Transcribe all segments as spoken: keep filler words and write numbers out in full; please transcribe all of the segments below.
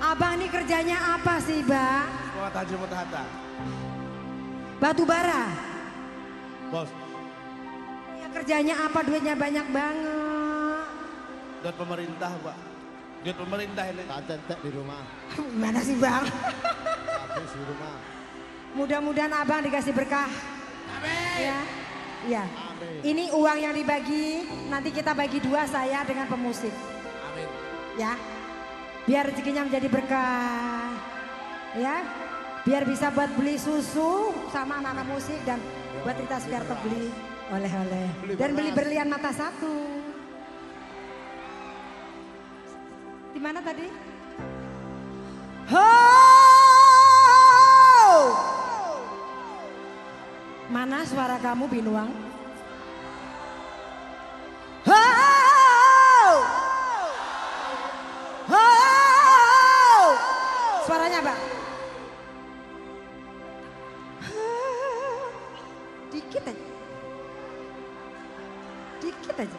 Abang ini kerjanya apa sih, Bang? Sekolah Haji Mutahata. Batu bara. Bos. Ya kerjanya apa? Duitnya banyak banget. Duit pemerintah, Pak. Duit pemerintah ini. Tak di rumah. Mana sih, Bang? Habis di rumah. Mudah-mudahan Abang dikasih berkah. Amin. Ya. Ya. Amin. Ini uang yang dibagi, nanti kita bagi dua saya dengan pemusik. Amin. Ya. Biar rezekinya menjadi berkah. Ya. Biar bisa buat beli susu sama anak-anak musik dan buat Rita Sugiarto beli oleh-oleh. Dan beli berlian mata satu. Di mana tadi? Ho! Mana suara kamu, Binuang? Ho! Ho! Suaranya, Bang. Dikit aja. Dikit aja.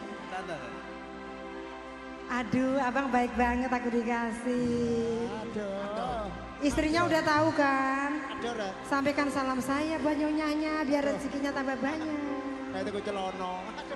Aduh, abang baik banget aku dikasih. Aduh. Istrinya udah tahu kan? Aduh, Rek. Sampaikan salam saya buat nyonyanya biar rezekinya tambah banyak. Kayak itu celono.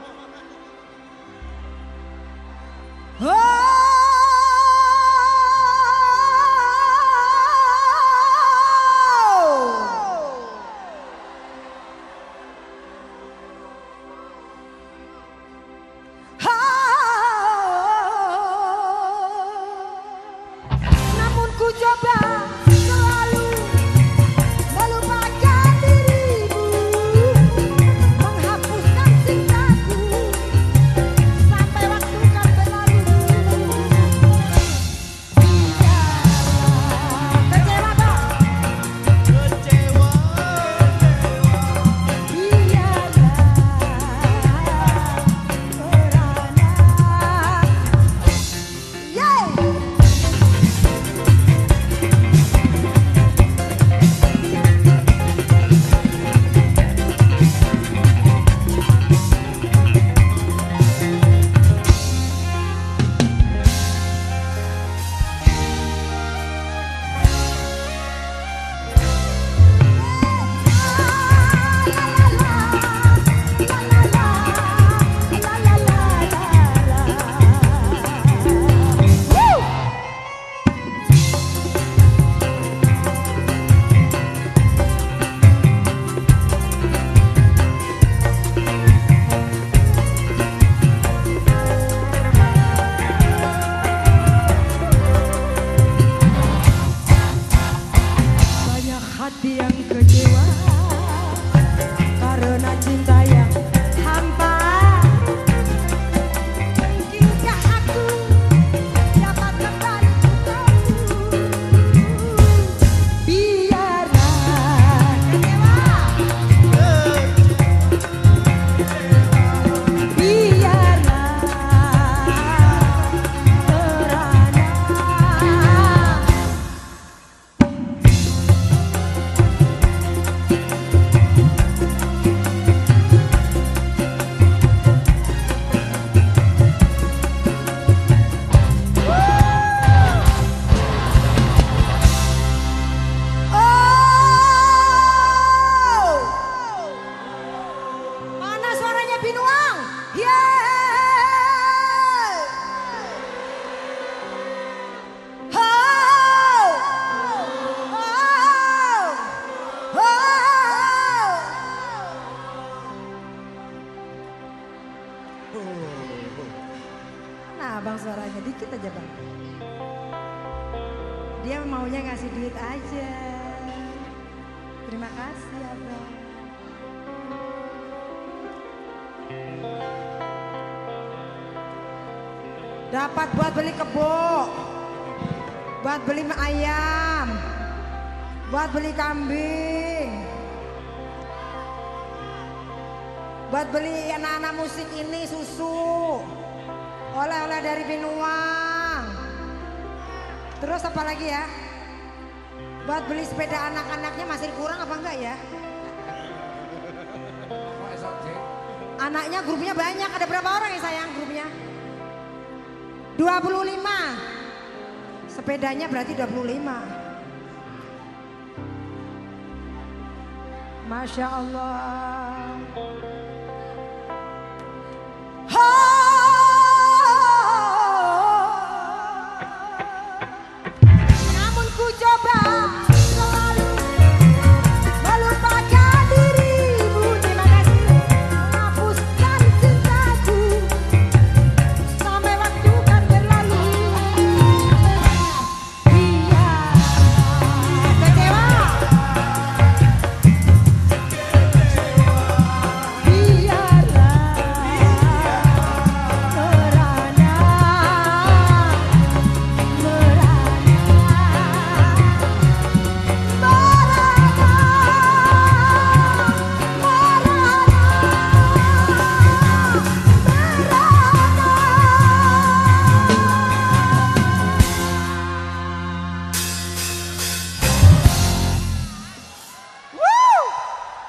Namun ku coba selalu melupakan dirimu, menghapuskan cintaku sampai waktu kan berlalu. Kecewa toh? Kecewa. Biarlah merana. Yeay! Banyak hati yang kecewa karena cinta yang hampa. Mungkinkah aku dapat kembali untukmu? Biarlah kecewa. Biarlah merana. Oh! Mana suaranya Binuang? Yeay! Ho! Ho! Ho! Nah, Bang suaranya dikit aja, Bang. Dia maunya ngasih duit aja. Terima kasih, Abang. Dapat buat beli kebo, buat beli ayam, buat beli kambing, buat beli anak-anak musik ini susu, oleh-oleh dari Binuang. Terus apa lagi ya? Buat beli sepeda anak-anaknya masih kurang apa enggak ya? Anaknya grupnya banyak, ada berapa orang ya sayang grupnya? dua puluh lima. Sepedanya berarti dua puluh lima. Masya Allah. Oh